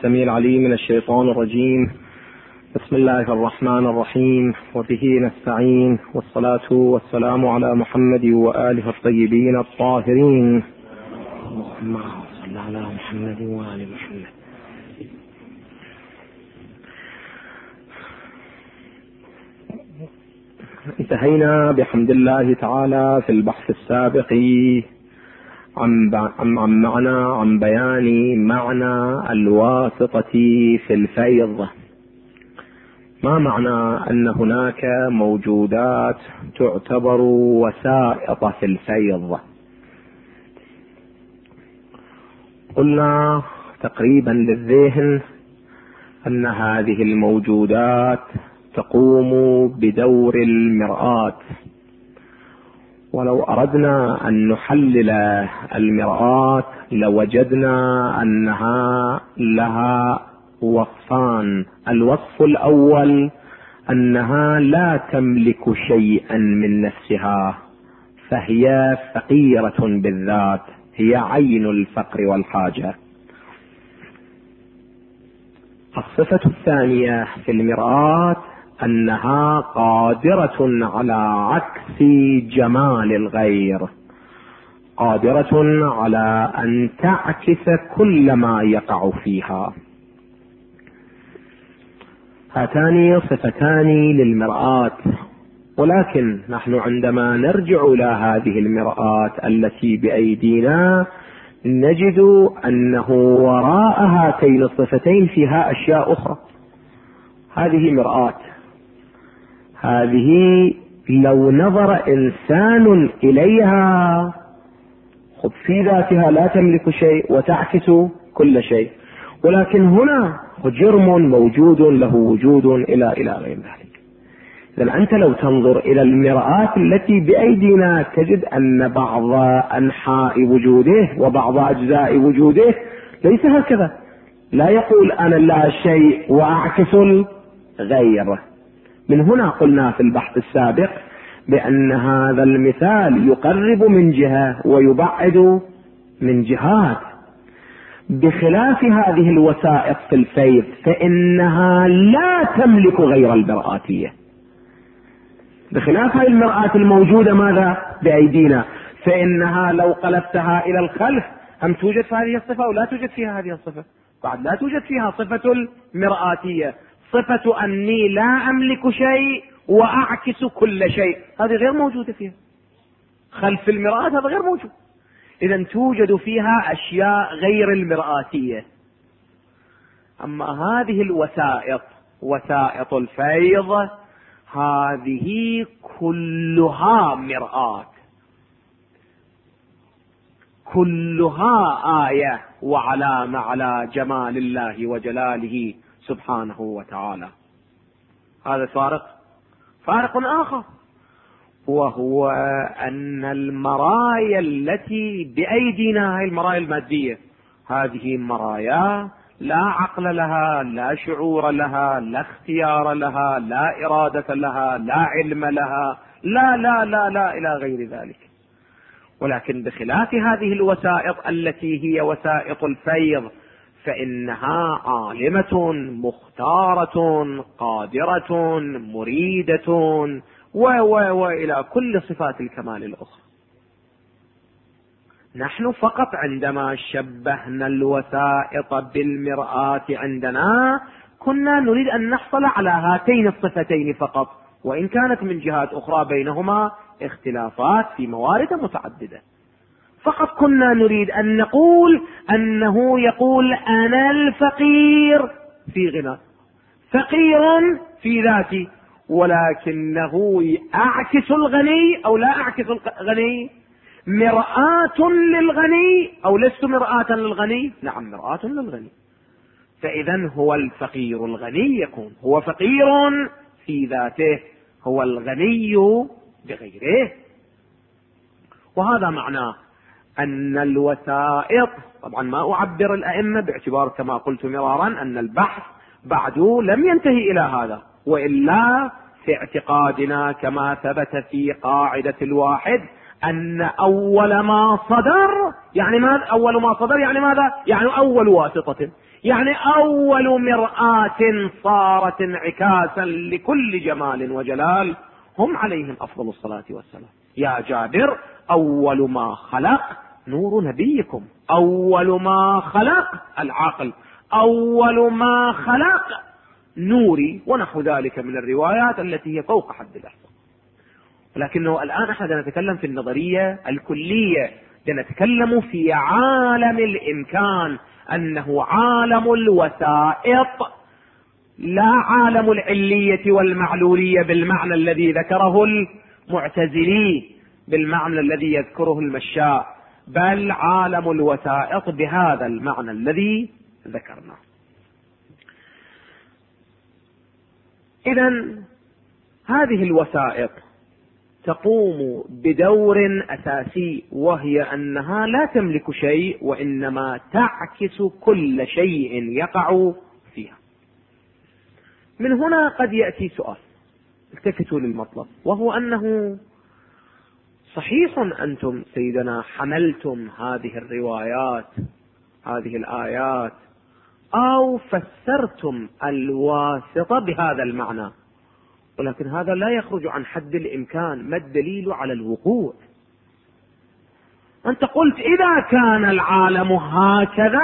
السميع العليم من الشيطان الرجيم. بسم الله الرحمن الرحيم، وبه نستعين، والصلاة والسلام على محمد وآله الطيبين الطاهرين. اللهم صل على محمد وآل محمد. انتهينا بحمد الله تعالى في البحث السابق عن بيان معنى الواسطة في الفيض. ما معنى أن هناك موجودات تعتبر وسائط في الفيض؟ قلنا تقريبا للذهن أن هذه الموجودات تقوم بدور المرآة، ولو أردنا أن نحلل المرآة لوجدنا أنها لها وصفان. الوصف الأول أنها لا تملك شيئا من نفسها، فهي فقيرة بالذات، هي عين الفقر والحاجة. الصفة الثانية في المرآة أنها قادرة على عكس جمال الغير، قادرة على أن تعكس كل ما يقع فيها. هاتان صفتان للمرآة، ولكن نحن عندما نرجع إلى هذه المرآة التي بأيدينا نجد أنه وراء هاتين الصفتين فيها أشياء أخرى. هذه مرآة، هذه لو نظر إنسان إليها في ذاتها لا تملك شيء وتعكس كل شيء، ولكن هنا جرم موجود له وجود إلى غير ذلك. إذن أنت لو تنظر إلى المرآة التي بأيدينا تجد أن بعض أنحاء وجوده وبعض أجزاء وجوده ليس هكذا، لا يقول أنا لا شيء وأعكس الغير. من هنا قلنا في البحث السابق بأن هذا المثال يقرب من جهة ويبعد من جهات، بخلاف هذه الوسائط في الفيض فإنها لا تملك غير المرآتية. بخلاف هذه المرآة الموجودة ماذا بأيدينا، فإنها لو قلبتها إلى الخلف هم توجد في هذه الصفة أو لا توجد فيها هذه الصفة؟ بعد لا توجد فيها صفة المرآتية، صفة أني لا أملك شيء وأعكس كل شيء، هذه غير موجودة فيها. خلف المرآة هذا غير موجود. إذن توجد فيها أشياء غير المرآتية. أما هذه الوسائط، وسائط الفيض، هذه كلها مرآة، كلها آية وعلامة على جمال الله وجلاله سبحانه وتعالى. هذا فارق آخر، وهو أن المرايا التي بأيدينا هي المرايا المادية، هذه مرايا لا عقل لها، لا شعور لها، لا اختيار لها، لا إرادة لها، لا علم لها، لا لا لا لا إلى غير ذلك. ولكن بخلاف هذه الوسائط التي هي وسائط الفيض فإنها عالمة مختارة قادرة مريدة وإلى كل صفات الكمال الأخرى. نحن فقط عندما شبهنا الوسائط بالمرآة عندنا كنا نريد أن نحصل على هاتين الصفتين فقط، وإن كانت من جهات أخرى بينهما اختلافات في موارد متعددة. فقط كنا نريد أن نقول أنه يقول أنا الفقير في غنى، فقير في ذاتي، ولكنه أعكس الغني أو لا أعكس الغني، مرآة للغني أو لست مرآة للغني؟ نعم مرآة للغني. فإذن هو الفقير الغني يكون، هو فقير في ذاته، هو الغني بغيره. وهذا معناه أن الوسائط، طبعا ما أعبر الأئمة باعتبار كما قلت مرارا أن البحث بعده لم ينتهي إلى هذا، وإلا في اعتقادنا كما ثبت في قاعدة الواحد أن أول ما صدر يعني ماذا؟ أول ما صدر يعني ماذا؟ يعني أول واسطة، يعني أول مرآة صارت انعكاسا لكل جمال وجلال هم عليهم أفضل الصلاة والسلام. يا جابر أول ما خلق نور نبيكم، أول ما خلق العقل، أول ما خلق نوري، ونحو ذلك من الروايات التي هي فوق حد الإحصاء. ولكنه الآن احنا نتكلم في النظرية الكلية، نتكلم في عالم الإمكان، أنه عالم الوسائط لا عالم العلية والمعلولية بالمعنى الذي ذكره المعتزلي، بالمعنى الذي يذكره المشاء، بل عالم الوسائط بهذا المعنى الذي ذكرناه. إذن هذه الوسائط تقوم بدور أساسي، وهي أنها لا تملك شيء، وإنما تعكس كل شيء يقع فيها. من هنا قد يأتي سؤال، التفتوا للمطلب، وهو أنه صحيح أنتم سيدنا حملتم هذه الروايات، هذه الآيات، أو فسرتم الواسطة بهذا المعنى، ولكن هذا لا يخرج عن حد الإمكان. ما الدليل على الوقوع؟ أنت قلت إذا كان العالم هكذا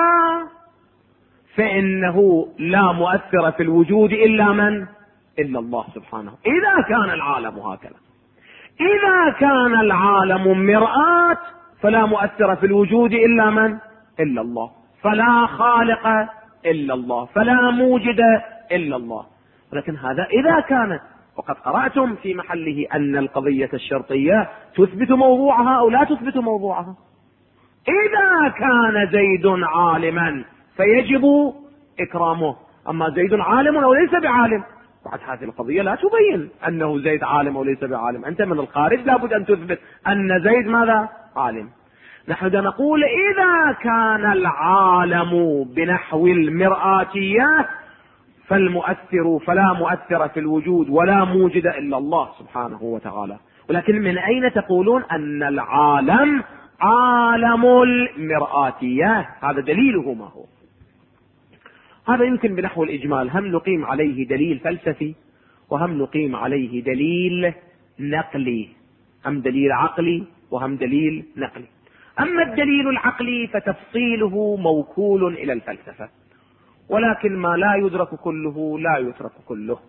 فإنه لا مؤثر في الوجود إلا من؟ إلا الله سبحانه. إذا كان العالم هكذا، إذا كان العالم مرآة فلا مؤثر في الوجود إلا من؟ إلا الله، فلا خالق إلا الله، فلا موجد إلا الله. ولكن هذا إذا كانت، وقد قرأتم في محله أن القضية الشرطية تثبت موضوعها أو لا تثبت موضوعها. إذا كان زيد عالما فيجب إكرامه، أما زيد عالم أو ليس بعالم، بعد هذه القضية لا تبين أنه زيد عالم أو ليس بعالم. أنت من الخارج لابد أن تثبت أن زيد ماذا؟ عالم. نحن نقول إذا كان العالم بنحو المرآتية فالمؤثر فلا مؤثر في الوجود ولا موجد إلا الله سبحانه وتعالى. ولكن من أين تقولون أن العالم عالم المرآتية؟ هذا دليله ما هو؟ هذا يمكن بنحو الإجمال هم نقيم عليه دليل فلسفي، وهم نقيم عليه دليل نقلي، هم دليل عقلي وهم دليل نقلي. أما الدليل العقلي فتفصيله موكول إلى الفلسفة، ولكن ما لا يدرك كله لا يترك كله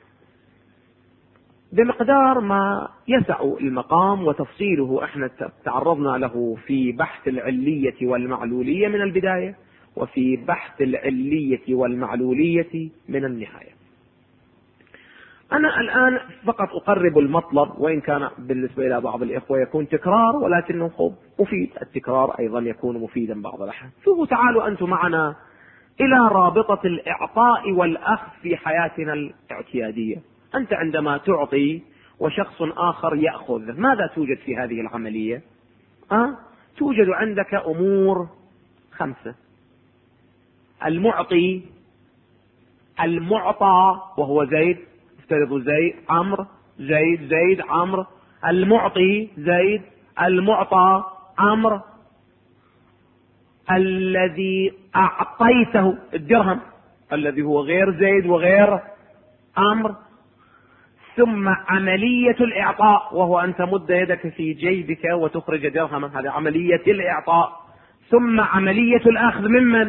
بمقدار ما يسع المقام، وتفصيله احنا تعرضنا له في بحث العلية والمعلولية من البداية، وفي بحث العلية والمعلولية من النهاية. أنا الآن فقط أقرب المطلب، وإن كان بالنسبة إلى بعض الإخوة يكون تكرار، ولكنه مفيد، التكرار أيضا يكون مفيدا بعض الأحيان. شوفوا تعالوا أنتم معنا إلى رابطة الإعطاء والأخذ في حياتنا الاعتيادية. أنت عندما تعطي وشخص آخر يأخذ، ماذا توجد في هذه العملية؟ توجد عندك أمور 5: المعطي، المعطى وهو زيد، افترضوا زيد عمرو، زيد عمرو، المعطي زيد، المعطى عمرو، الذي أعطيته الدرهم الذي هو غير زيد وغير عمرو، ثم عملية الإعطاء وهو أن تمد يدك في جيبك وتخرج درهما، هذه عملية الإعطاء، ثم عملية الأخذ ممن؟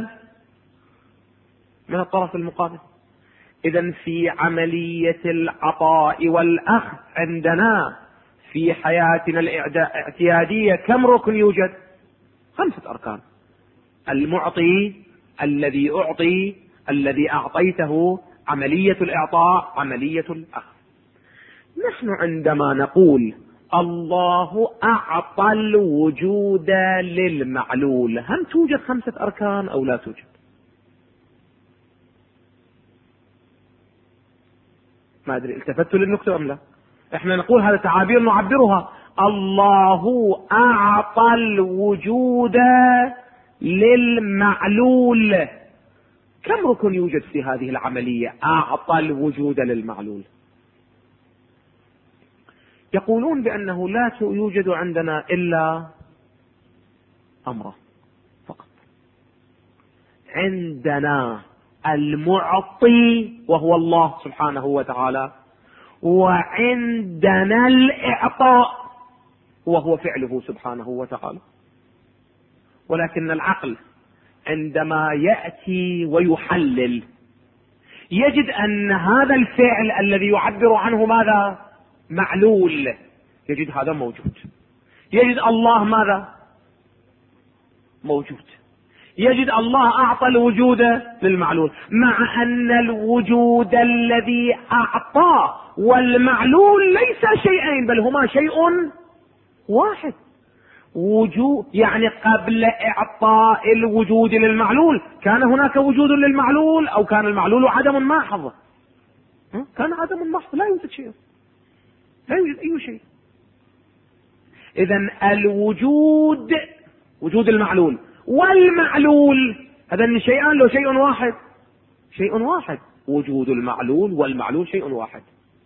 من الطرف المقابل. إذن في عملية العطاء والأخذ عندنا في حياتنا الاعتيادية كم ركن يوجد؟ 5 أركان: المعطي، الذي أعطي، الذي أعطيته، عملية الإعطاء، عملية الأخذ. نحن عندما نقول الله أعطى الوجود للمعلول، هل توجد 5 أركان أو لا توجد؟ ما أدري التفتوا للنكتة أم لا. احنا نقول هذا تعابير نعبرها: الله أعطى الوجود للمعلول. كم ركن يوجد في هذه العملية أعطى الوجود للمعلول؟ يقولون بأنه لا يوجد عندنا إلا أمر فقط: عندنا المعطي وهو الله سبحانه وتعالى، وعندنا الإعطاء وهو فعله سبحانه وتعالى. ولكن العقل عندما يأتي ويحلل يجد أن هذا الفعل الذي يعبر عنه ماذا؟ معلول. يجد هذا موجود. يجد الله ماذا؟ موجود. يجد الله أعطى الوجود للمعلول، مع أن الوجود الذي أعطاه والمعلول ليس شيئين بل هما شيء واحد. وجود يعني قبل إعطاء الوجود للمعلول كان هناك وجود للمعلول، أو كان المعلول عدم محض؟ كان عدم محض، لا يوجد شيء، لا يوجد أي شيء. إذن الوجود وجود المعلول والمعلول هذان شيئان لو شيء واحد؟ شيء واحد. وجود المعلول والمعلول شيء واحد.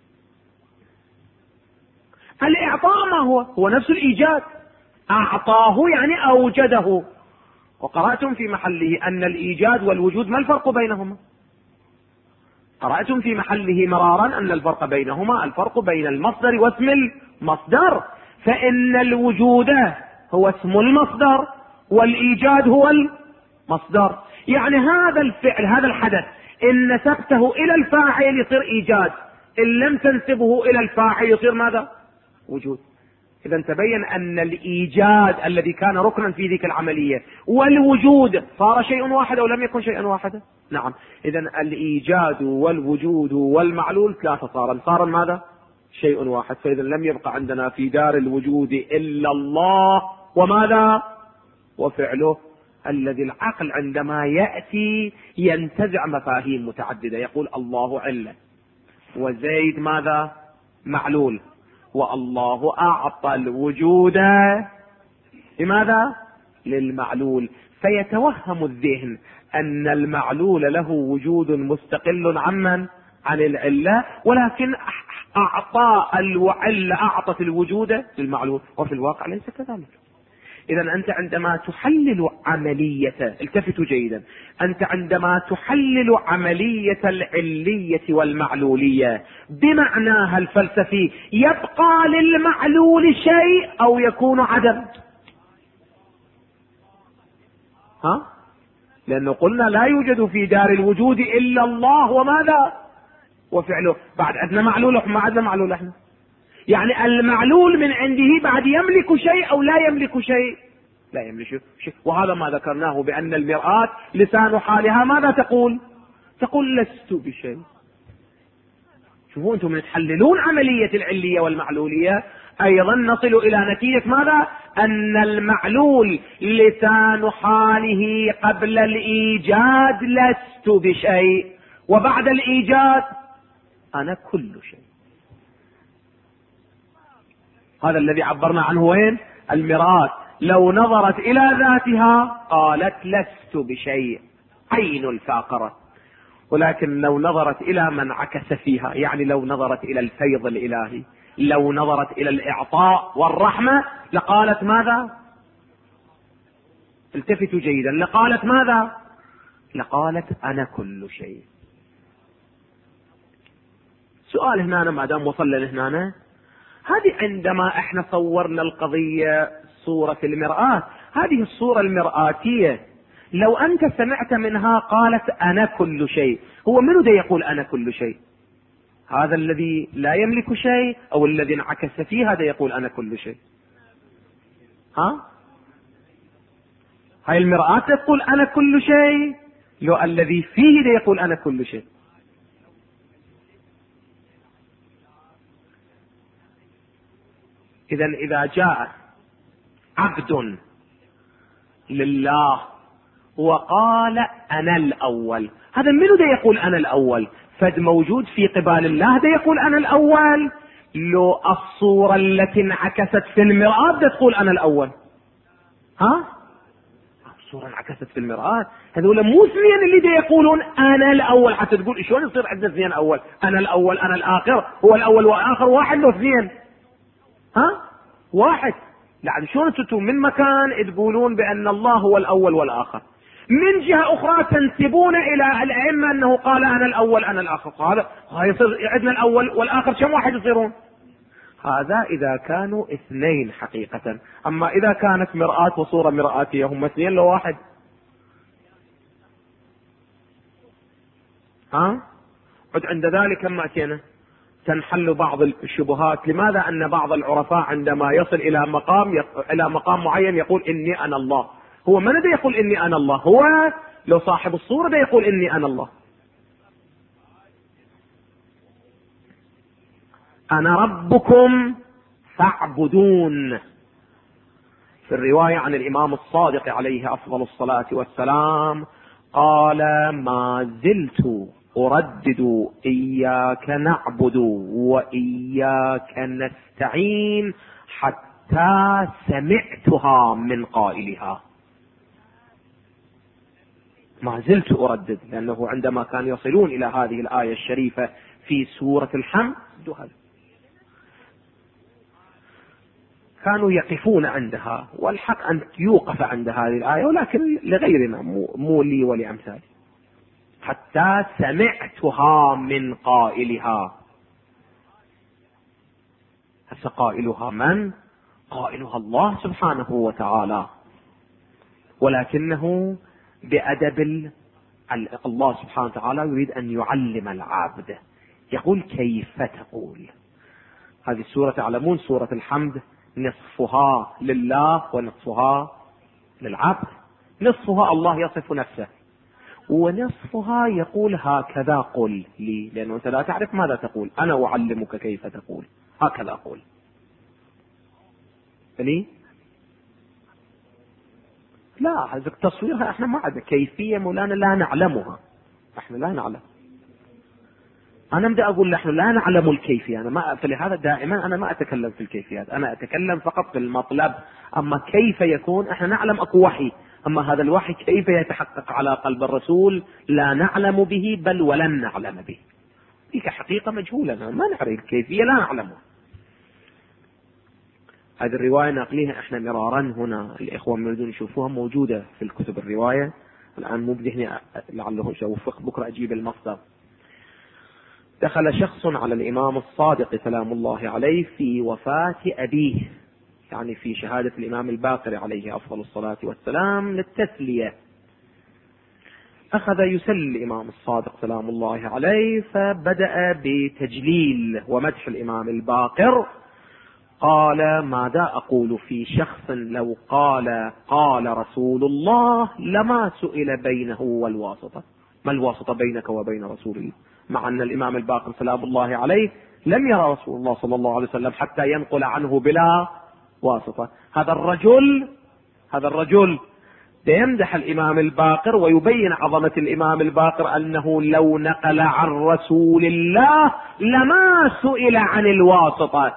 الإعطاء ما هو؟ هو نفس الإيجاد. أعطاه يعني أوجده. وقرأتم في محله أن الإيجاد والوجود ما الفرق بينهما؟ قرأتم في محله مرارا أن الفرق بينهما الفرق بين المصدر واسم المصدر، فإن الوجود هو اسم المصدر والإيجاد هو المصدر. يعني هذا الفعل هذا الحدث إن نسبته إلى الفاعل يصير إيجاد، إن لم تنسبه إلى الفاعل يصير ماذا؟ وجود. إذا تبين أن الإيجاد الذي كان ركنا في ذيك العملية والوجود صار شيء واحد أو لم يكن شيئا واحدا؟ نعم. إذا الإيجاد والوجود والمعلول ثلاثة صار ماذا؟ شيء واحد. فإذا لم يبقى عندنا في دار الوجود إلا الله وماذا؟ وفعله، الذي العقل عندما يأتي ينتزع مفاهيم متعددة، يقول الله علة وزيد ماذا؟ معلول، والله أعطى الوجود لماذا؟ للمعلول. فيتوهم الذهن أن المعلول له وجود مستقل عن العلة، ولكن أعطى العلة أعطت الوجود للمعلول، وفي الواقع ليس كذلك. إذا أنت عندما تحلل عملية، التفتوا جيدا، أنت عندما تحلل عملية العلية والمعلولية بمعناها الفلسفي يبقى للمعلول شيء أو يكون عدم؟ لأنه قلنا لا يوجد في دار الوجود إلا الله وماذا؟ وفعله. بعد عندنا معلول، ما عندنا معلول احنا. يعني المعلول من عنده بعد يملك شيء أو لا يملك شيء؟ لا يملك شيء. وهذا ما ذكرناه بأن المرآة لسان حالها ماذا تقول؟ تقول لست بشيء. شوفوا أنتم من تحللون عملية العلية والمعلولية أيضا نصل إلى نتيجة ماذا؟ أن المعلول لسان حاله قبل الإيجاد لست بشيء، وبعد الإيجاد أنا كل شيء. هذا الذي عبرنا عنه وين؟ المرآة لو نظرت إلى ذاتها قالت لست بشيء، عين الفاقرة. ولكن لو نظرت إلى من عكس فيها، يعني لو نظرت إلى الفيض الإلهي، لو نظرت إلى الإعطاء والرحمة، لقالت ماذا؟ التفتوا جيدا، لقالت ماذا؟ لقالت أنا كل شيء. سؤال هنا ما دام وصلنا هنا، هذه عندما احنا صورنا القضية صورة المرآة، هذه الصورة المرآتية لو أنت سمعت منها قالت أنا كل شيء، هو منو ده يقول أنا كل شيء؟ هذا الذي لا يملك شيء أو الذي انعكس فيه هذا يقول أنا كل شيء؟ هاي المرآة تقول أنا كل شيء، لو الذي فيه ده يقول أنا كل شيء. إذا جاء عبد لله وقال أنا الأول، هذا منو ده يقول أنا الأول؟ فد موجود في قبال الله ده يقول أنا الأول؟ لو الصورة التي انعكست في المرآة ده تقول أنا الأول؟ الصورة انعكست في المرآة، هذول مو اثنين اللي ده يقولون أنا الأول، حتى تقول شلون يصير عندنا اثنين أول؟ أنا الأول أنا الآخر، هو الأول والآخر واحد لو اثنين؟ واحد. لعن شلون انتم من مكان تقولون بأن الله هو الأول والآخر، من جهة أخرى تنسبون إلى الأئمة أنه قال أنا الأول أنا الآخر، هذا يصير عندنا الأول والآخر كم واحد يصيرون؟ هذا إذا كانوا اثنين حقيقة. أما إذا كانت مرآة وصورة مرآتية هم اثنين لو واحد، عند ذلك لما أتينا تنحل بعض الشبهات. لماذا؟ أن بعض العرفاء عندما يصل إلى مقام معين يقول إني أنا الله. هو من الذي يقول إني أنا الله؟ هو لو صاحب الصورة ده يقول إني أنا الله. أنا ربكم فاعبدون. في الرواية عن الإمام الصادق عليه أفضل الصلاة والسلام قال ما زلت أردد إياك نعبد وإياك نستعين حتى سمعتها من قائلها. ما زلت أردد، لأنه عندما كانوا يصلون إلى هذه الآية الشريفة في سورة الحمد كانوا يقفون عندها، والحق أن يوقف عند هذه الآية، ولكن لغيرنا مو لي ولأمثالي. حتى سمعتها من قائلها. هسه قائلها من؟ قائلها الله سبحانه وتعالى، ولكنه بأدب الله سبحانه وتعالى يريد أن يعلم العبد. يقول كيف تقول. هذه السورة تعلمون سورة الحمد نصفها لله ونصفها للعبد. نصفها الله يصف نفسه، ونصفها يقول هكذا قل لي، لأنه أنت لا تعرف ماذا تقول، أنا أعلمك كيف تقول، هكذا قل لي. لا، هذا التصوير احنا ما عندنا كيفية مولانا لا نعلمها، احنا لا نعلم. انا بدي اقول نحن لا نعلم الكيفية، فلهذا دائما انا ما اتكلم في الكيفيات، انا اتكلم فقط في المطلب. اما كيف يكون احنا نعلم اكو وحي، اما هذا الوحي كيف يتحقق على قلب الرسول لا نعلم به، بل ولن نعلم به. ديك حقيقة مجهولة، ما نعرف الكيفية، لا نعلمها. هذه الرواية نقليها احنا مرارا هنا، الاخوة من يريدون يشوفوها موجودة في الكتب الرواية. الان مو بذهني لعله اوفق بكرة اجيب المصدر. دخل شخص على الامام الصادق سلام الله عليه في وفاة ابيه، يعني في شهادة الامام الباقر عليه افضل الصلاة والسلام للتسلية. اخذ يسلي الامام الصادق سلام الله عليه، فبدأ بتجليل ومدح الامام الباقر. قال ماذا أقول في شخص لو قال رسول الله لما سئل بينه والواسطة. ما الواسطة بينك وبين رسول الله؟ مع أن الإمام الباقر سلام الله عليه لم يرى رسول الله صلى الله عليه وسلم حتى ينقل عنه بلا واسطة. هذا الرجل يمدح الإمام الباقر ويبين عظمة الإمام الباقر أنه لو نقل عن رسول الله لما سئل عن الواسطة،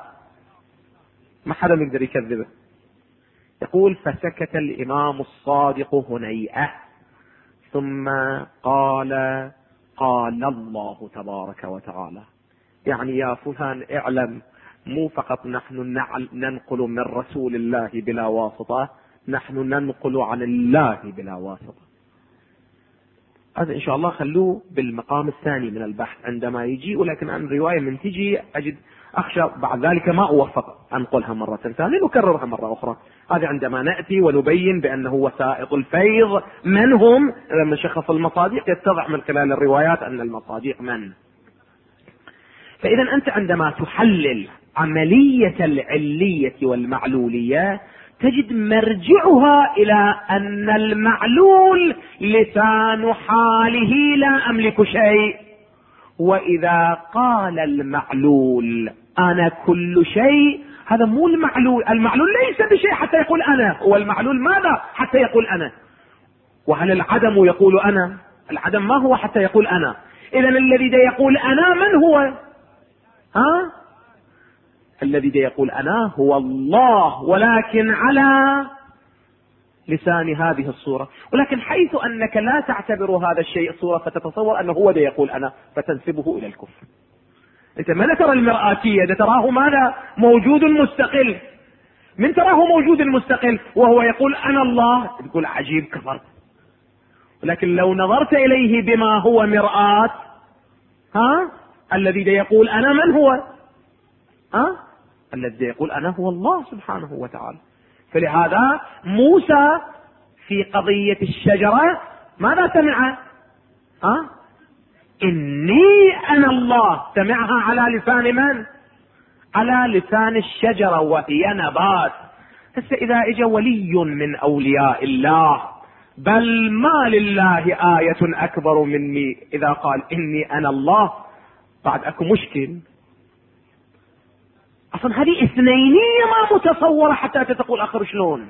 ما حدا يقدر يكذبه. يقول فسكت الإمام الصادق هنيئة، ثم قال الله تبارك وتعالى. يعني يا فلان اعلم، مو فقط نحن ننقل من رسول الله بلا واسطة، نحن ننقل عن الله بلا واسطة. هذا إن شاء الله خلوه بالمقام الثاني من البحث عندما يجي، ولكن عن الرواية من تجي أخشى بعد ذلك ما أوفق أنقلها مرة ثانية نكررها مرة أخرى. هذا عندما نأتي ونبين بأنه وسائط الفيض من هم، لما شخص المصادق يتضح من خلال الروايات أن المصادق من. فإذا أنت عندما تحلل عملية العلية والمعلولية تجد مرجعها إلى أن المعلول لسان حاله لا أملك شيء. وإذا قال المعلول أنا كل شيء، هذا مو المعلول. المعلول ليس بشيء حتى يقول أنا، والمعلول ماذا حتى يقول أنا؟ وهل العدم يقول أنا؟ العدم ما هو حتى يقول أنا. إذن الذي دا يقول أنا من هو؟ الذي دا يقول أنا هو الله، ولكن على لسان هذه الصورة. ولكن حيث أنك لا تعتبر هذا الشيء صورة فتتصور أنه هو دا يقول أنا، فتنسبه إلى الكفر. أنت ما ترى المرآتية، ده تراه ماذا؟ موجود مستقل. من تراه موجود مستقل وهو يقول أنا الله، تقول عجيب كفرت. لكن لو نظرت إليه بما هو مرآة، الذي يقول أنا من هو؟ الذي يقول أنا هو الله سبحانه وتعالى. فلهذا موسى في قضية الشجرة ماذا سمع؟ إني أنا الله، سمعها على لسان من؟ على لسان الشجرة وهي نبات. هسه إذا إجا ولي من أولياء الله، بل ما لله آية أكبر مني، إذا قال إني أنا الله بعد أكو مشكل. أصلا هذه اثنينية ما متصورة حتى تقول آخر شلون.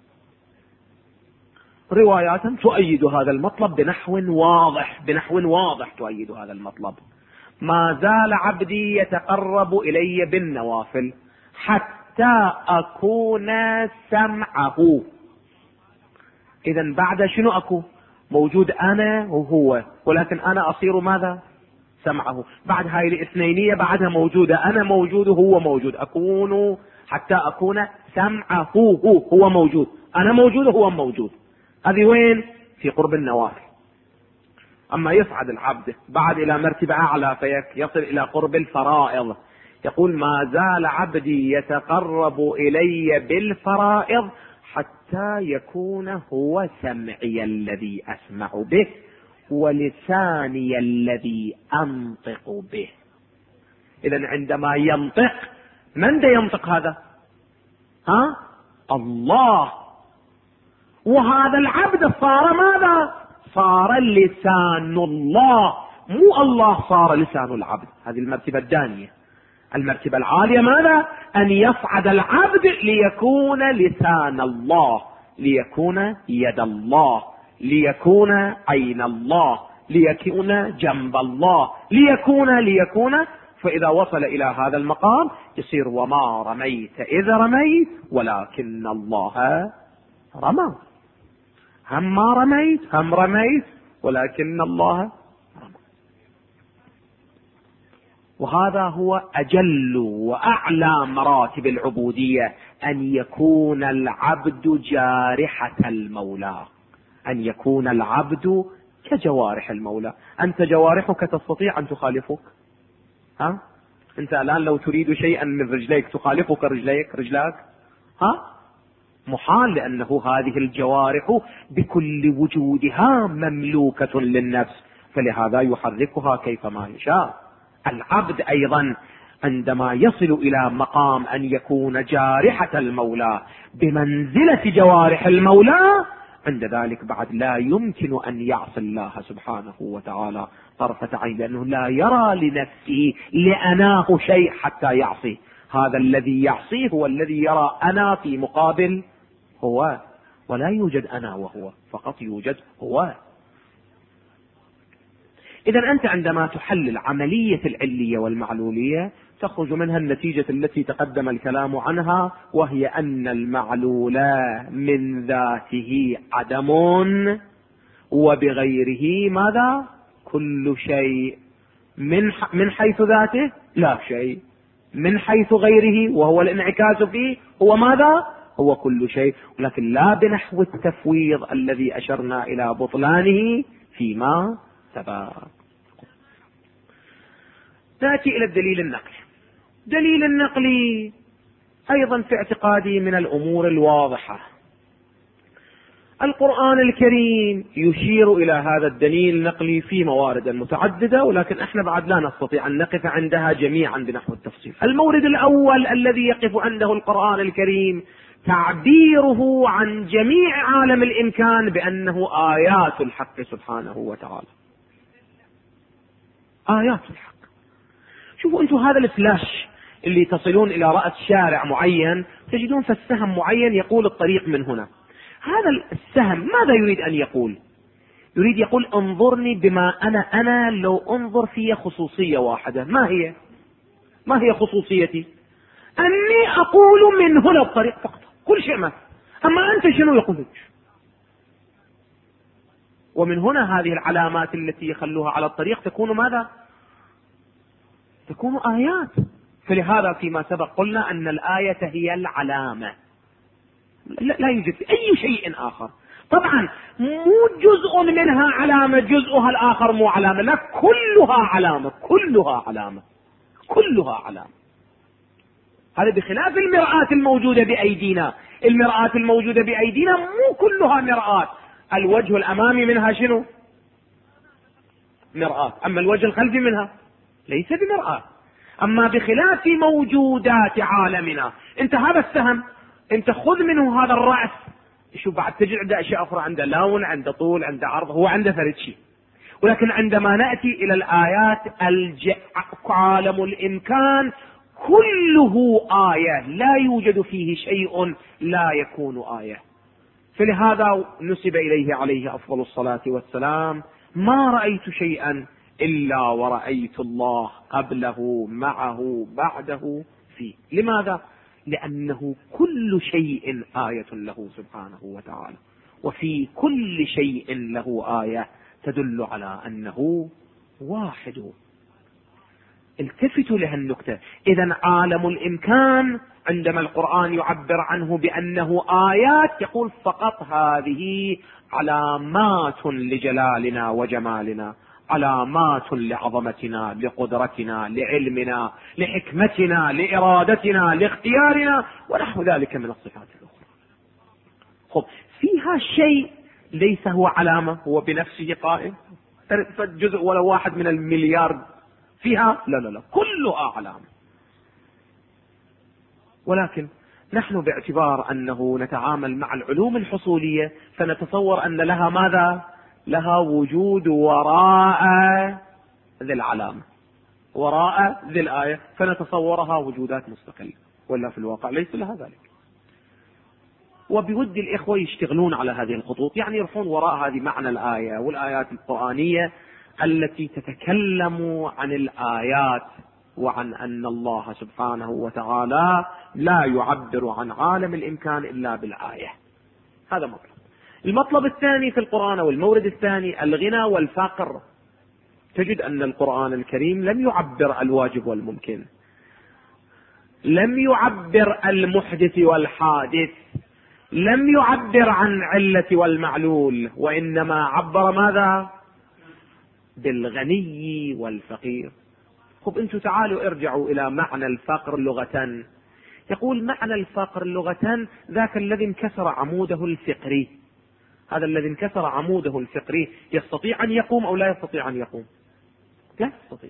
روايات تؤيد هذا المطلب بنحو واضح تؤيد هذا المطلب. ما زال عبدي يتقرب إلي بالنوافل حتى أكون سمعه. إذن بعد شنو أكو؟ موجود أنا وهو، ولكن أنا أصير ماذا؟ سمعه. بعد هاي الاثنينية بعدها موجودة، أنا موجود وهو موجود، أكون حتى أكون سمعه. هو موجود، أنا موجود وهو موجود. هذه وين؟ في قرب النوافل. أما يصعد العبد بعد إلى مرتبة أعلى فيصل إلى قرب الفرائض، يقول ما زال عبدي يتقرب إلي بالفرائض حتى يكون هو سمعي الذي أسمع به ولساني الذي أنطق به. إذن عندما ينطق، من ده ينطق هذا؟ الله. وهذا العبد صار ماذا؟ صار لسان الله، مو الله صار لسان العبد. هذه المرتبة الثانية. المرتبة العالية ماذا؟ أن يصعد العبد ليكون لسان الله، ليكون يد الله، ليكون عين الله، ليكون جنب الله، ليكون. فإذا وصل إلى هذا المقام يصير وما رميت إذ رميت ولكن الله رمى. هم ما رميت، هم رميت ولكن الله رمى. وهذا هو أجل وأعلى مراتب العبودية، أن يكون العبد جارحة المولى، أن يكون العبد كجوارح المولى. أنت جوارحك تستطيع أن تخالفك؟ أنت الآن لو تريد شيئا من رجليك تخالفك رجلاك؟ محال، لأنه هذه الجوارح بكل وجودها مملوكة للنفس، فلهذا يحركها كيفما يشاء. العبد أيضا عندما يصل إلى مقام أن يكون جارحة المولى بمنزلة جوارح المولى، عند ذلك بعد لا يمكن أن يعصي الله سبحانه وتعالى طرفة عين، لأنه لا يرى لنفسه لأناه شيء حتى يعصي. هذا الذي يعصيه هو الذي يرى أنا في مقابل هو، ولا يوجد أنا وهو، فقط يوجد هو. إذا أنت عندما تحلل عملية العلية والمعلولية تخرج منها النتيجة التي تقدم الكلام عنها، وهي أن المعلول من ذاته عدم، وبغيره ماذا؟ كل شيء. من حيث ذاته لا شيء، من حيث غيره وهو الانعكاس فيه هو ماذا؟ هو كل شيء، ولكن لا بنحو التفويض الذي أشرنا إلى بطلانه فيما سبق. نأتي إلى الدليل النقلي. دليل النقلي أيضا في اعتقادي من الأمور الواضحة. القرآن الكريم يشير إلى هذا الدليل النقلي في موارد متعددة، ولكن احنا بعد لا نستطيع أن نقف عندها جميعا بنحو التفصيل. المورد الأول الذي يقف عنده القرآن الكريم تعبيره عن جميع عالم الإمكان بأنه آيات الحق سبحانه وتعالى. آيات الحق. شوفوا أنتم هذا الفلاش اللي تصلون إلى رأس شارع معين تجدون فالسهم معين يقول الطريق من هنا. هذا السهم ماذا يريد أن يقول؟ يريد يقول انظرني بما أنا لو انظر في خصوصية واحدة. ما هي خصوصيتي؟ أني أقول من هنا الطريق فقط، كل شيء ما. أما أنت شنو يقول لك؟ ومن هنا هذه العلامات التي يخلوها على الطريق تكون ماذا؟ تكون آيات. فلهذا فيما سبق قلنا أن الآية هي العلامة، لا يوجد في أي شيء آخر. طبعا مو جزء منها علامة جزءها الآخر مو علامة، لا، كلها علامة، كلها علامة، كلها علامة. هذا بخلاف المرآة الموجودة بأيدينا. المرآة الموجودة بأيدينا مو كلها مرآة. الوجه الأمامي منها شنو؟ مرآة. أما الوجه الخلفي منها ليس بمرآة. أما بخلاف موجودات عالمنا، أنت هذا السهم أنت خذ منه هذا الرأس، شو بعد تجد عنده أشياء أخرى، عنده لون، عنده طول، عنده عرض، هو عنده ثلاث شيء. ولكن عندما نأتي إلى الآيات عالم الإمكان كله آية، لا يوجد فيه شيء لا يكون آية. فلهذا نسب إليه عليه أفضل الصلاة والسلام: ما رأيت شيئا إلا ورأيت الله قبله معه بعده فيه. لماذا؟ لأنه كل شيء آية له سبحانه وتعالى، وفي كل شيء له آية تدل على أنه واحد. التفتوا لها النكتة. إذن عالم الإمكان عندما القرآن يعبر عنه بأنه آيات يقول فقط هذه علامات لجلالنا وجمالنا، علامات لعظمتنا، لقدرتنا، لعلمنا، لحكمتنا، لإرادتنا، لاختيارنا، ونحو ذلك من الصفات الأخرى. خب، فيها شيء ليس هو علامة، هو بنفسه قائم، جزء ولو واحد من المليار فيها، لا لا لا، كلها علامة. ولكن نحن باعتبار أنه نتعامل مع العلوم الحصولية فنتصور أن لها ماذا؟ لها وجود وراء ذي العلامة، وراء ذي الآية، فنتصورها وجودات مستقلة، ولا في الواقع ليس لها ذلك. وبود الإخوة يشتغلون على هذه الخطوط، يعني يروحون وراء هذه معنى الآية والآيات القرآنية التي تتكلم عن الآيات وعن أن الله سبحانه وتعالى لا يعبر عن عالم الإمكان إلا بالآية. هذا مطلب. المطلب الثاني في القرآن والمورد الثاني الغنى والفقر. تجد أن القرآن الكريم لم يعبر الواجب والممكن، لم يعبر المحدث والحادث، لم يعبر عن علة والمعلول، وإنما عبر ماذا؟ بالغني والفقير. خب انتم تعالوا ارجعوا الى معنى الفقر لغة. يقول معنى الفقر لغة ذاك الذي انكسر عموده الفقري. هذا الذي انكسر عموده الفقري يستطيع ان يقوم او لا يستطيع ان يقوم؟ لا يستطيع.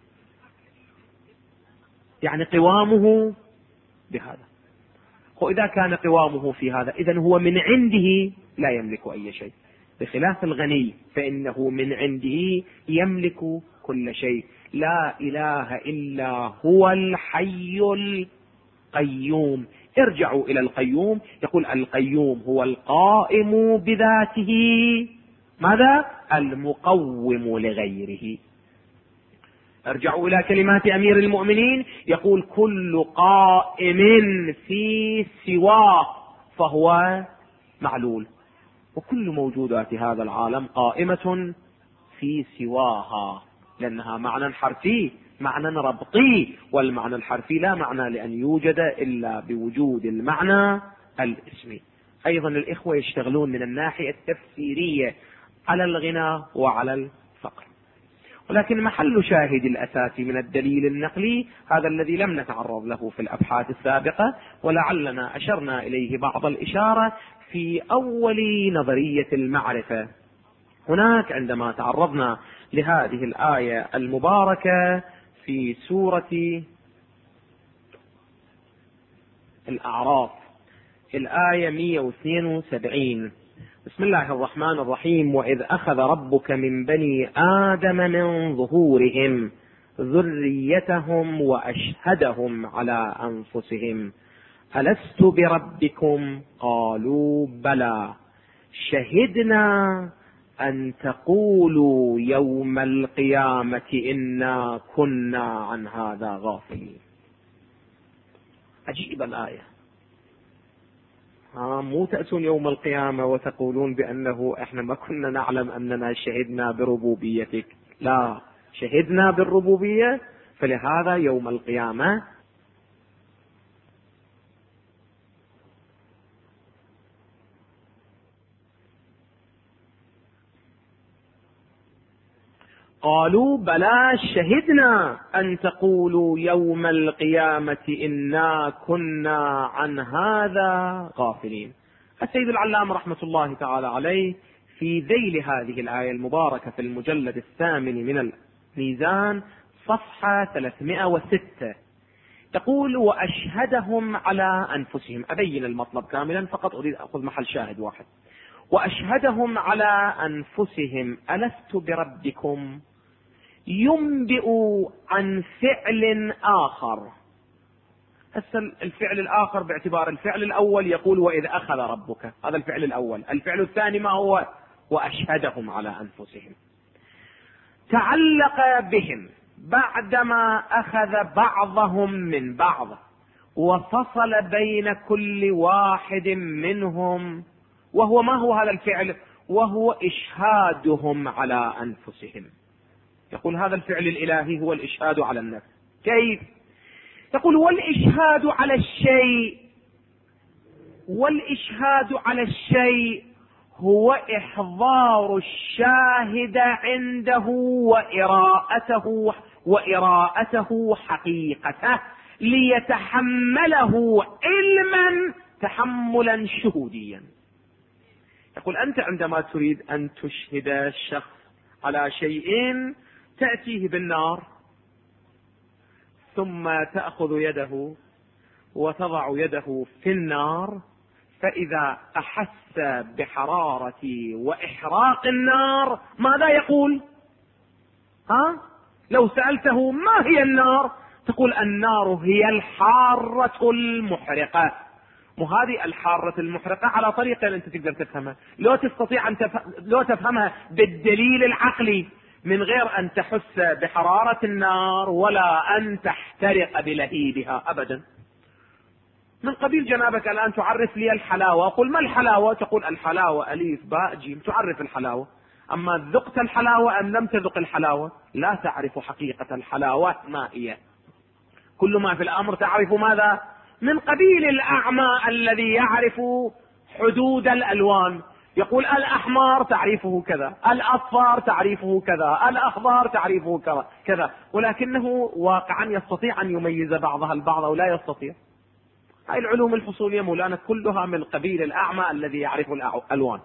يعني قوامه بهذا. وإذا كان قوامه في هذا إذن هو من عنده لا يملك أي شيء، بخلاف الغني فإنه من عنده يملك كل شيء. لا إله إلا هو الحي القيوم. ارجعوا إلى القيوم. يقول القيوم هو القائم بذاته، ماذا؟ المقوم لغيره. ارجعوا إلى كلمات أمير المؤمنين، يقول كل قائم في سواه فهو معلول. وكل موجودات هذا العالم قائمة في سواها، لأنها معنى حرفي، معنى ربطي، والمعنى الحرفي لا معنى لأن يوجد إلا بوجود المعنى الاسمي. أيضا الإخوة يشتغلون من الناحية التفسيرية على الغنى وعلى الفقر، ولكن محل شاهد الأساسي من الدليل النقلي هذا الذي لم نتعرض له في الأبحاث السابقة، ولعلنا أشرنا إليه بعض الإشارة في أول نظرية المعرفة. هناك عندما تعرضنا لهذه الآية المباركة في سورة الأعراف، الآية 172، بسم الله الرحمن الرحيم: وإذ أخذ ربك من بني آدم من ظهورهم ذريتهم وأشهدهم على أنفسهم ألست بربكم قالوا بلى شهدنا أن تقولوا يوم القيامة إنا كنا عن هذا غافلين. عجيب الآية. مو تأتون يوم القيامة وتقولون بأنه احنا ما كنا نعلم أننا شهدنا بربوبيتك، لا، شهدنا بالربوبية، فلهذا يوم القيامة قالوا بلى شهدنا أن تقولوا يوم القيامة إنا كنا عن هذا غافلين. السيد العلامة رحمة الله تعالى عليه في ذيل هذه الآية المباركة في المجلد 8 من الميزان صفحة 306 تقول: وأشهدهم على أنفسهم. أبين المطلب كاملا، فقط أريد أخذ محل شاهد واحد. وأشهدهم على أنفسهم ألست بربكم، ينبئ عن فعل آخر. الفعل الآخر باعتبار الفعل الأول يقول وإذ أخذ ربك، هذا الفعل الأول. الفعل الثاني ما هو؟ وأشهدهم على أنفسهم. تعلق بهم بعدما أخذ بعضهم من بعض وفصل بين كل واحد منهم، وهو ما هو هذا الفعل؟ وهو إشهادهم على أنفسهم. يقول هذا الفعل الإلهي هو الإشهاد على النفس. كيف؟ يقول والإشهاد على الشيء هو إحضار الشاهد عنده وإراءته حقيقته ليتحمله علما تحملا شهوديا. يقول أنت عندما تريد أن تشهد الشخص على شيء تأتيه بالنار، ثم تأخذ يده وتضع يده في النار، فإذا أحس بحرارة وإحراق النار ماذا يقول؟ لو سألته ما هي النار تقول النار هي الحارة المحرقة. وهذه الحارة المحرقة على طريقة أنت تقدر تفهمها، لو تفهمها بالدليل العقلي من غير أن تحس بحرارة النار ولا أن تحترق بلهيبها أبدا. من قبيل جنابك الآن تعرف لي الحلاوة، أقول ما الحلاوة؟ تقول الحلاوة أليف باء جيم، تعرف الحلاوة. أما ذقت الحلاوة أم لم تذق الحلاوة؟ لا تعرف حقيقة الحلاوة ما هي. كل ما في الأمر تعرف ماذا؟ من قبيل الأعمى الذي يعرف حدود الألوان، يقول الأحمر تعريفه كذا، الأصفر تعريفه كذا، الأخضر تعريفه كذا، ولكنه واقعا يستطيع أن يميز بعضها البعض أو لا يستطيع. هاي العلوم الفصولية مولانا كلها من قبيل الأعمى الذي يعرف الألوان.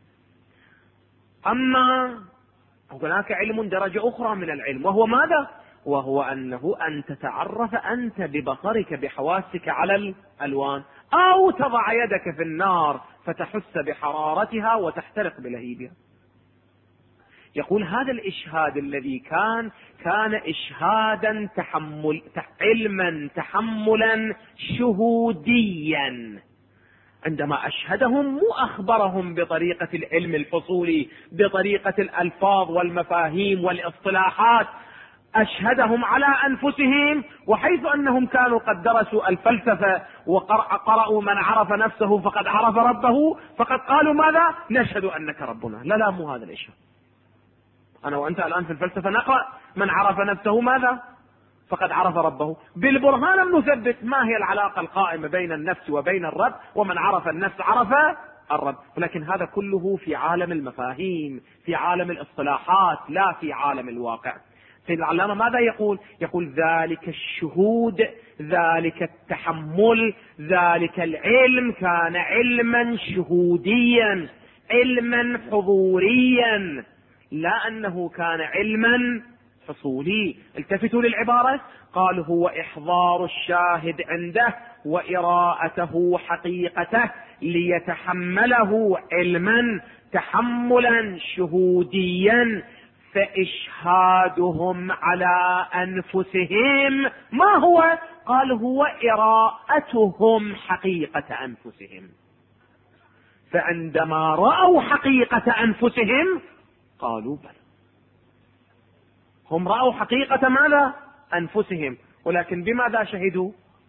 أما هناك علم درجة أخرى من العلم، وهو ماذا؟ وهو أنه أن تتعرف أنت ببصرك بحواسك على الألوان، أو تضع يدك في النار فتحس بحرارتها وتحترق بلهيبها. يقول هذا الإشهاد الذي كان إشهادا علما تحملا شهوديا. عندما أشهدهم مو أخبرهم بطريقة العلم الفصولي، بطريقة الألفاظ والمفاهيم والاصطلاحات، أشهدهم على أنفسهم، وحيث أنهم كانوا قد درسوا الفلسفة وقرأوا من عرف نفسه فقد عرف ربه، فقد قالوا ماذا؟ نشهد أنك ربنا. لا مو هذا الإشهاد. أنا وأنت الآن في الفلسفة نقرأ من عرف نفسه ماذا؟ فقد عرف ربه. بالبرهان نثبت ما هي العلاقة القائمة بين النفس وبين الرب، ومن عرف النفس عرف الرب. ولكن هذا كله في عالم المفاهيم، في عالم الاصطلاحات، لا في عالم الواقع. سيد العلامة ماذا يقول؟ يقول ذلك الشهود، ذلك التحمل، ذلك العلم كان علما شهوديا، علما حضوريا، لا أنه كان علما حصولي. التفتوا للعبارة، قال هو إحضار الشاهد عنده وإراءته حقيقته ليتحمله علما تحملا شهوديا، فإشهادهم على أنفسهم ما هو؟ قال هو إراءتهم حقيقة أنفسهم. فعندما رأوا حقيقة أنفسهم قالوا بلى. هم رأوا حقيقة ماذا؟ أنفسهم، ولكن بماذا شهدوا؟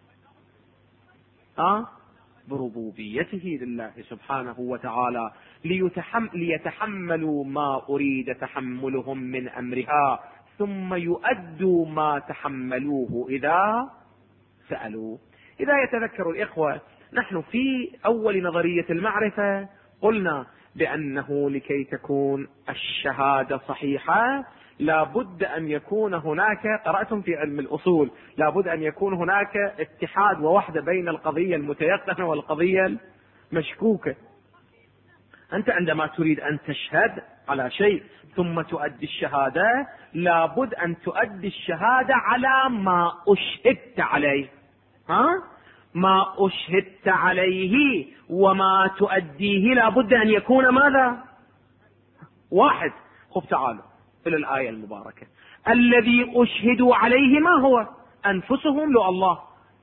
بربوبيته لله سبحانه وتعالى، ليتحملوا ما أريد تحملهم من أمرها، ثم يؤدوا ما تحملوه إذا سألوا. إذا يتذكر الإخوة، نحن في أول نظرية المعرفة قلنا بأنه لكي تكون الشهادة صحيحة لابد أن يكون هناك، قرأتم في علم الأصول، لابد أن يكون هناك اتحاد ووحدة بين القضية المتيقنة والقضية المشكوكة. أنت عندما تريد أن تشهد على شيء ثم تؤدي الشهادة، لابد أن تؤدي الشهادة على ما أشهدت عليه. ما أشهدت عليه وما تؤديه لابد أن يكون ماذا؟ واحد. خب تعالوا إلى الآية المباركة. الذي أشهدوا عليه ما هو؟ أنفسهم لو الله.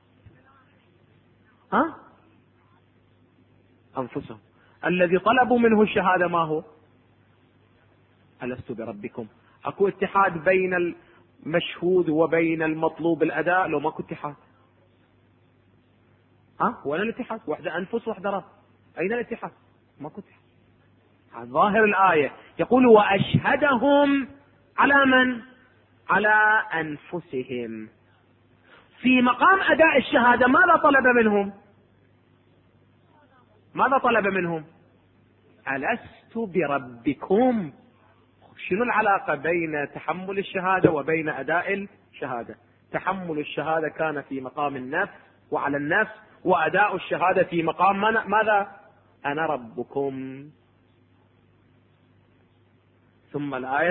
أنفسهم. الذي طلبوا منه الشهادة ما هو؟ ألست بربكم. أكو اتحاد بين المشهود وبين المطلوب الأداء لو ماكو اتحاد؟ وين الاتحاد؟ وحدة أنفس وحدة رب. أين الاتحاد؟ ماكو اتحاد. ظاهر الآية يقول وأشهدهم على من؟ على أنفسهم. في مقام أداء الشهادة ماذا طلب منهم؟ ماذا طلب منهم؟ ألست بربكم. شنو العلاقة بين تحمل الشهادة وبين أداء الشهادة؟ تحمل الشهادة كان في مقام النفس وعلى النفس، وأداء الشهادة في مقام ماذا؟ أنا ربكم. ثم الآية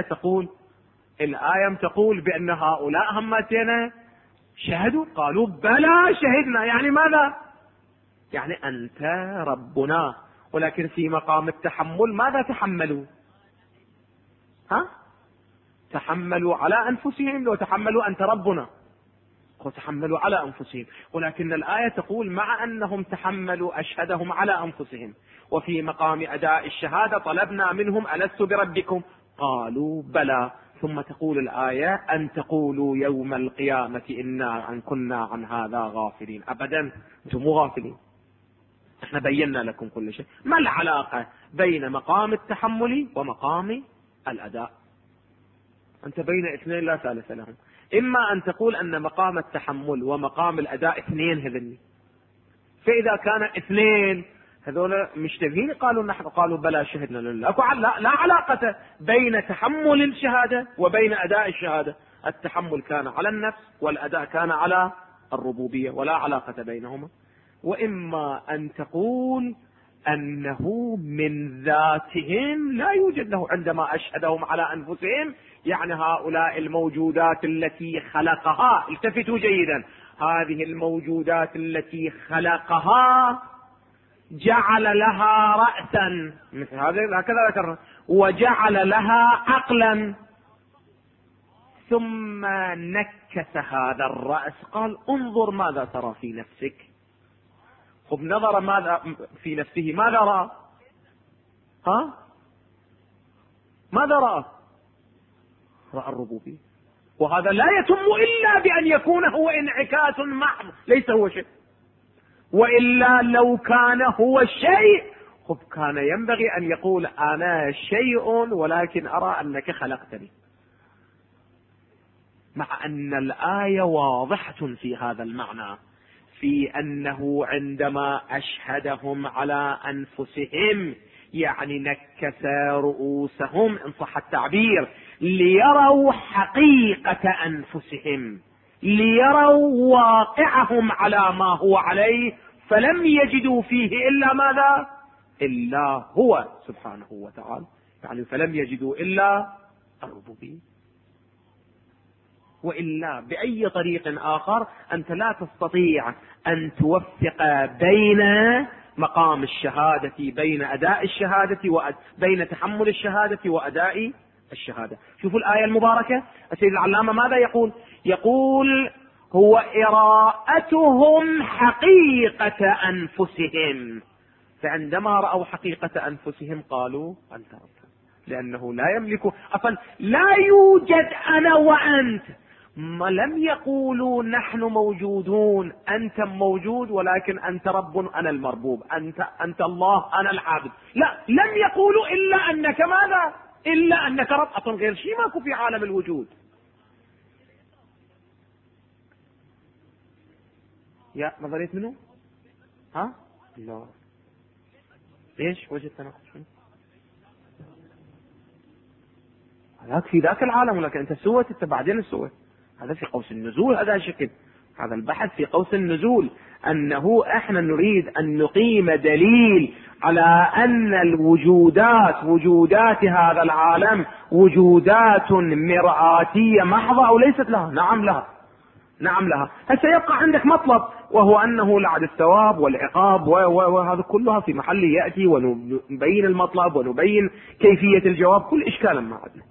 تقول بأن هؤلاء همتين شهدوا، قالوا بلى شهدنا. يعني ماذا؟ يعني أنت ربنا. ولكن في مقام التحمل ماذا تحملوا؟ تحملوا على أنفسهم. لو تحملوا أنت ربنا وتحملوا على أنفسهم. ولكن الآية تقول مع أنهم تحملوا أشهدهم على أنفسهم، وفي مقام أداء الشهادة طلبنا منهم ألست بربكم؟ قالوا بلى. ثم تقول الآية أن تقولوا يوم القيامة إنا كنا عن هذا غافلين. أبدا، أنتم مو غافلين، احنا بينا لكم كل شيء. ما العلاقة بين مقام التحمل ومقام الأداء؟ أنت بين اثنين لا ثالث لهم. إما أن تقول أن مقام التحمل ومقام الأداء اثنين هذني، فإذا كان اثنين هذول مشتبهين قالوا بلى شهدنا لله. لا علاقة بين تحمل الشهادة وبين أداء الشهادة. التحمل كان على النفس والأداء كان على الربوبية، ولا علاقة بينهما. وإما أن تقول أنه من ذاتهم لا يوجد له عندما أشهدهم على أنفسهم، يعني هؤلاء الموجودات التي خلقها، التفتوا جيدا، هذه الموجودات التي خلقها جعل لها رأسا، مثل هكذا ذكرنا، وجعل لها عقلا، ثم نكس هذا الرأس قال انظر ماذا ترى في نفسك. خب نظر ماذا في نفسه؟ ماذا رأى؟ ماذا رأى؟ رأى الربوبية. وهذا لا يتم إلا بأن يكون هو انعكاس محض، ليس هو شيء. وإلا لو كان هو شيء خب كان ينبغي أن يقول أنا شيء ولكن أرى أنك خلقتني. مع أن الآية واضحة في هذا المعنى، في أنه عندما أشهدهم على أنفسهم يعني نكس رؤوسهم إن صح التعبير، ليروا حقيقة أنفسهم، ليروا واقعهم على ما هو عليه، فلم يجدوا فيه إلا ماذا؟ إلا هو سبحانه وتعالى. يعني فلم يجدوا إلا الربوبية. وإلا بأي طريق آخر أنت لا تستطيع أن توفق بين مقام الشهادة، بين أداء الشهادة وبين تحمل الشهادة وأداء الشهادة. شوفوا الآية المباركة، السيد العلامة ماذا يقول هو إراءتهم حقيقة أنفسهم. فعندما رأوا حقيقة أنفسهم قالوا أنت رب، لأنه لا يملك أصلا، لا يوجد أنا وأنت. ما لم يقولوا نحن موجودون، أنت موجود ولكن أنت رب أنا المربوب، أنت الله أنا العابد. لا، لم يقولوا إلا أنك ماذا؟ إلا أنك رب. أصلا غير شيء ماكو في عالم الوجود. يا نظرية منه؟ لا. ليش وجه التناقض؟ هذاك في ذاك العالم، ولكن أنت سويت، أنت بعدين سويت. هذا في قوس النزول، هذا شكل، هذا البحث في قوس النزول، أنه إحنا نريد أن نقيم دليل على أن وجودات هذا العالم وجودات مرآتية محضة أو ليست لها. نعم لها، نعم لها. هسه يبقى عندك مطلب، وهو أنه لعد الثواب والعقاب وهذا كلها في محل يأتي، ونبين المطلب ونبين كيفية الجواب، كل إشكالا ما عندنا،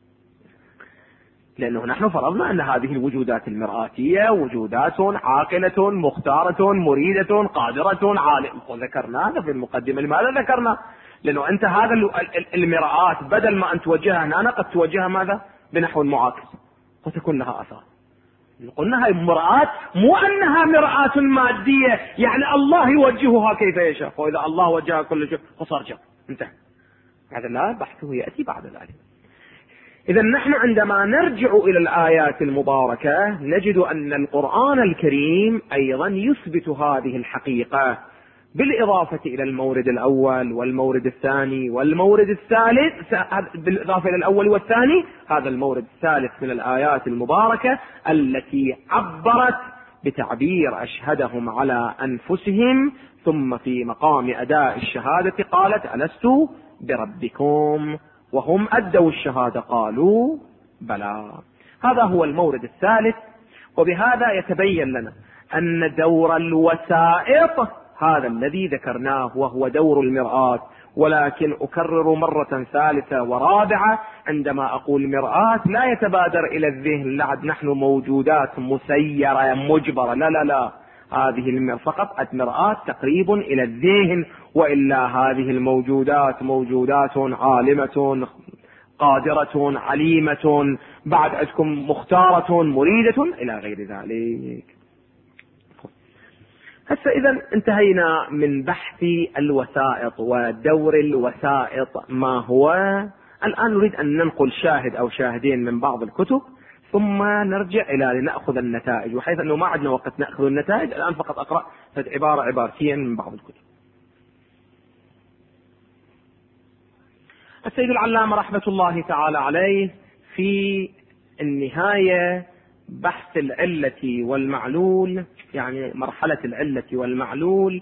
لأنه نحن فرضنا أن هذه الوجودات المرآتية وجودات عاقلة مختارة مريدة قادرة عالمة، وذكرنا هذا في المقدمة. لماذا ذكرنا؟ لأنه أنت هذا المرآة بدل ما أن توجهها هنا قد توجهها ماذا؟ بنحو المعاكس، وتكون لها أثار. قلنا هاي مرآة، مو أنها مرآة مادية يعني الله يوجهها كيف يشاء، وإذا الله وجهها كل شيء فصار جو، انتهى. هذا لا بحثه يأتي بعد ذلك. إذا نحن عندما نرجع إلى الآيات المباركة نجد أن القرآن الكريم أيضا يثبت هذه الحقيقة، بالإضافة إلى المورد الأول والمورد الثاني والمورد الثالث، بالإضافة إلى الأول والثاني، هذا المورد الثالث من الآيات المباركة التي عبرت بتعبير أشهدهم على أنفسهم، ثم في مقام أداء الشهادة قالت ألست بربكم، وهم أدوا الشهادة قالوا بلى. هذا هو المورد الثالث. وبهذا يتبين لنا أن دور الوسائط هذا الذي ذكرناه وهو دور المرآة. ولكن أكرر مرة ثالثة ورابعة، عندما أقول مرآة لا يتبادر إلى الذهن لعد نحن موجودات مسيرة مجبرة، لا لا لا، هذه فقط المرآة تقريب إلى الذهن، وإلا هذه الموجودات موجودات عالمة قادرة عليمة، بعد عندكم مختارة مريدة إلى غير ذلك. هسه إذا انتهينا من بحث الوسائط ودور الوسائط ما هو. الآن نريد أن ننقل شاهد أو شاهدين من بعض الكتب، ثم نرجع إلى لنأخذ النتائج، وحيث أنه ما عندنا وقت نأخذ النتائج الآن فقط أقرأ عبارتين من بعض الكتب. السيد العلامة رحمة الله تعالى عليه في النهاية بحث العلة والمعلول، يعني مرحلة العلة والمعلول،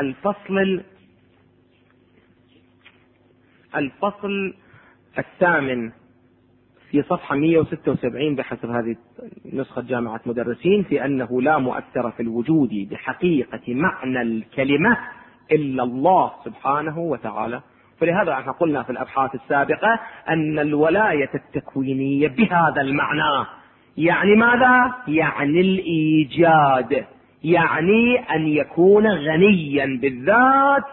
الفصل الثامن في صفحة 176 بحسب هذه نسخة جامعة مدرسين، في أنه لا مؤثر في الوجود بحقيقة معنى الكلمة إلا الله سبحانه وتعالى. فلهذا احنا قلنا في الأبحاث السابقة أن الولاية التكوينية بهذا المعنى يعني ماذا؟ يعني الإيجاد، يعني أن يكون غنيا بالذات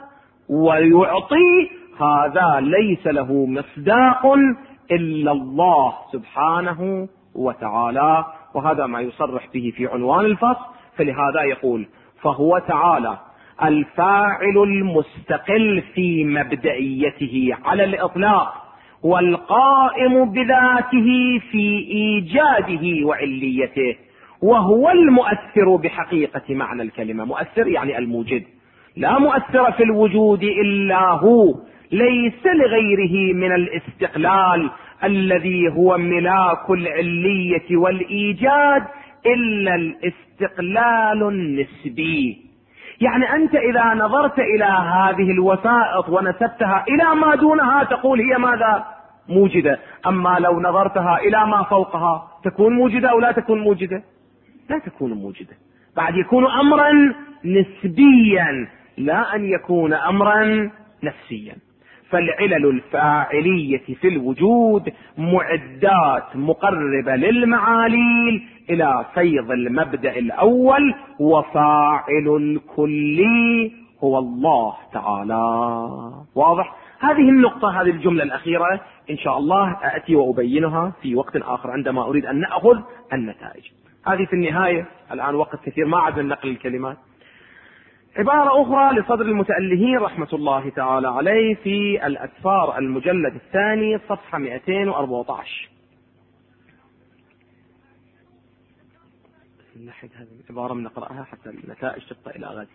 ويعطي، هذا ليس له مصداق إلا الله سبحانه وتعالى، وهذا ما يصرح به في عنوان الفصل. فلهذا يقول فهو تعالى الفاعل المستقل في مبدئيته على الإطلاق، والقائم بذاته في إيجاده وعليته، وهو المؤثر بحقيقة معنى الكلمة. مؤثر يعني الموجد، لا مؤثر في الوجود إلا هو، ليس لغيره من الاستقلال الذي هو ملاك العلية والإيجاد إلا الاستقلال النسبي. يعني أنت إذا نظرت إلى هذه الوسائط ونسبتها إلى ما دونها تقول هي ماذا؟ موجدة. أما لو نظرتها إلى ما فوقها تكون موجدة أو لا تكون موجدة؟ لا تكون موجدة، بعد يكون أمرا نسبيا لا أن يكون أمرا نفسيا. فالعلل الفاعلية في الوجود معدات مقربة للمعاليل إلى فيض المبدأ الأول، وفاعل الكلي هو الله تعالى. واضح؟ هذه النقطة، هذه الجملة الأخيرة إن شاء الله أأتي وأبينها في وقت آخر عندما أريد أن نأخذ النتائج. هذه في النهاية، الآن وقت كثير ما عاد نقل الكلمات. عبارة أخرى لصدر المتألهين رحمة الله تعالى عليه في الأسفار المجلد الثاني صفحة 214. نحن هذه العبارة بنقرأها حتى النتائج تبقى إلى غد.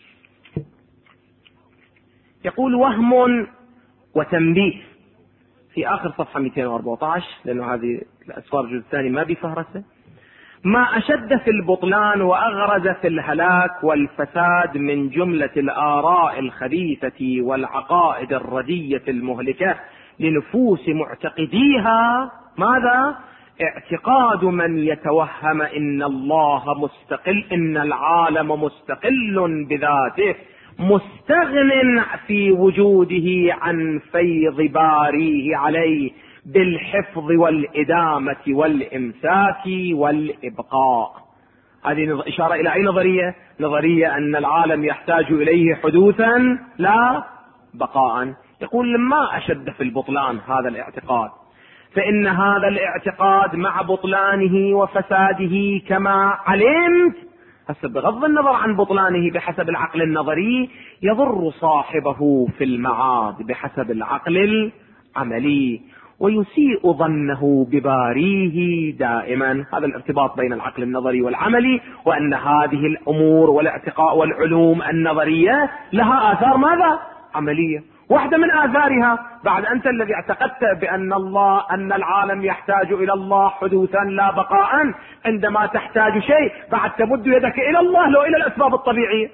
يقول وهم وتنبيه. في آخر صفحة 214، لأنه هذه الأسفار الجزء الثاني ما بفهرسه: ما أشد في البطلان وأغرز في الهلاك والفساد من جملة الآراء الخبيثة والعقائد الردية المهلكة لنفوس معتقديها. ماذا؟ اعتقاد من يتوهم إن الله مستقل، إن العالم مستقل بذاته مستغن في وجوده عن فيض باريه عليه بالحفظ والإدامة والإمساك والإبقاء. هذه إشارة إلى أي نظرية؟ نظرية أن العالم يحتاج إليه حدوثا لا بقاء. يقول: ما أشد في البطلان هذا الاعتقاد، فإن هذا الاعتقاد مع بطلانه وفساده كما علمت، بغض النظر عن بطلانه بحسب العقل النظري، يضر صاحبه في المعاد بحسب العقل العملي، ويسيء ظنه بباريه دائما. هذا الارتباط بين العقل النظري والعملي، وأن هذه الأمور والاعتقاء والعلوم النظرية لها آثار ماذا؟ عملية. واحدة من آثارها، بعد أنت الذي اعتقدت بأن أن العالم يحتاج إلى الله حدوثا لا بقاء، عندما تحتاج شيء بعد تمد يدك إلى الله لو إلى الأسباب الطبيعية.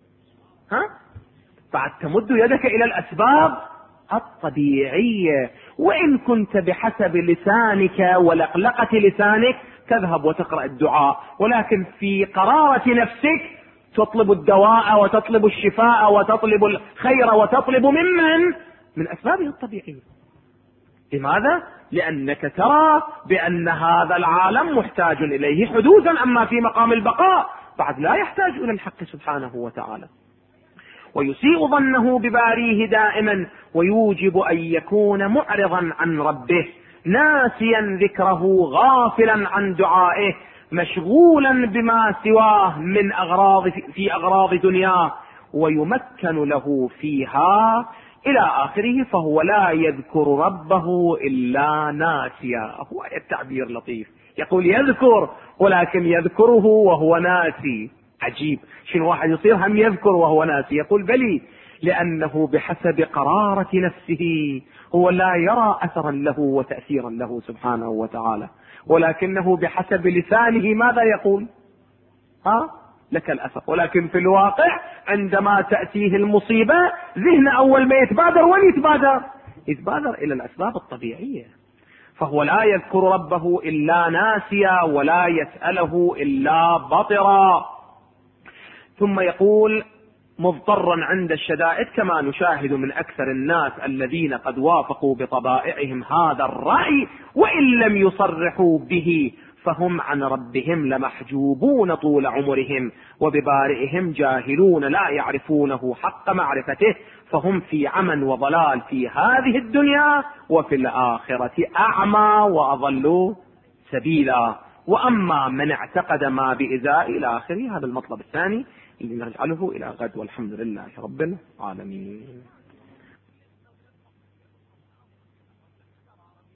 بعد تمد يدك إلى الأسباب الطبيعية، وإن كنت بحسب لسانك ولقلقة لسانك تذهب وتقرأ الدعاء، ولكن في قرارة نفسك تطلب الدواء وتطلب الشفاء وتطلب الخير وتطلب من أسبابه الطبيعية. لماذا؟ لأنك ترى بأن هذا العالم محتاج إليه حدوثا، أما في مقام البقاء بعد لا يحتاج إلى الحق سبحانه وتعالى. ويسيء ظنه بباريه دائما، ويوجب أن يكون معرضا عن ربه، ناسيا ذكره، غافلا عن دعائه، مشغولا بما سواه من في أغراض دنياه، ويمكن له فيها إلى آخره، فهو لا يذكر ربه إلا ناسيا. هو التعبير لطيف، يقول يذكر ولكن يذكره وهو ناسي. عجيب، شنو واحد يصير هم يذكر وهو ناسي؟ يقول بلي، لأنه بحسب قرارة نفسه هو لا يرى أثرا له وتأثيرا له سبحانه وتعالى، ولكنه بحسب لسانه ماذا يقول؟ لك الأثر. ولكن في الواقع عندما تأتيه المصيبة ذهن أول ما يتبادر وين يتبادر إلى الأسباب الطبيعية. فهو لا يذكر ربه إلا ناسيا، ولا يسأله إلا بطرا. ثم يقول: مضطرا عند الشدائد، كما نشاهد من أكثر الناس الذين قد وافقوا بطبائعهم هذا الرأي وإن لم يصرحوا به، فهم عن ربهم لمحجوبون طول عمرهم، وببارئهم جاهلون لا يعرفونه حق معرفته، فهم في عمى وضلال في هذه الدنيا، وفي الآخرة أعمى وأضل سبيلا. وأما من اعتقد ما بإزاء إلى آخره. هذا المطلب الثاني اللي نجعله إلى غد، والحمد لله رب العالمين.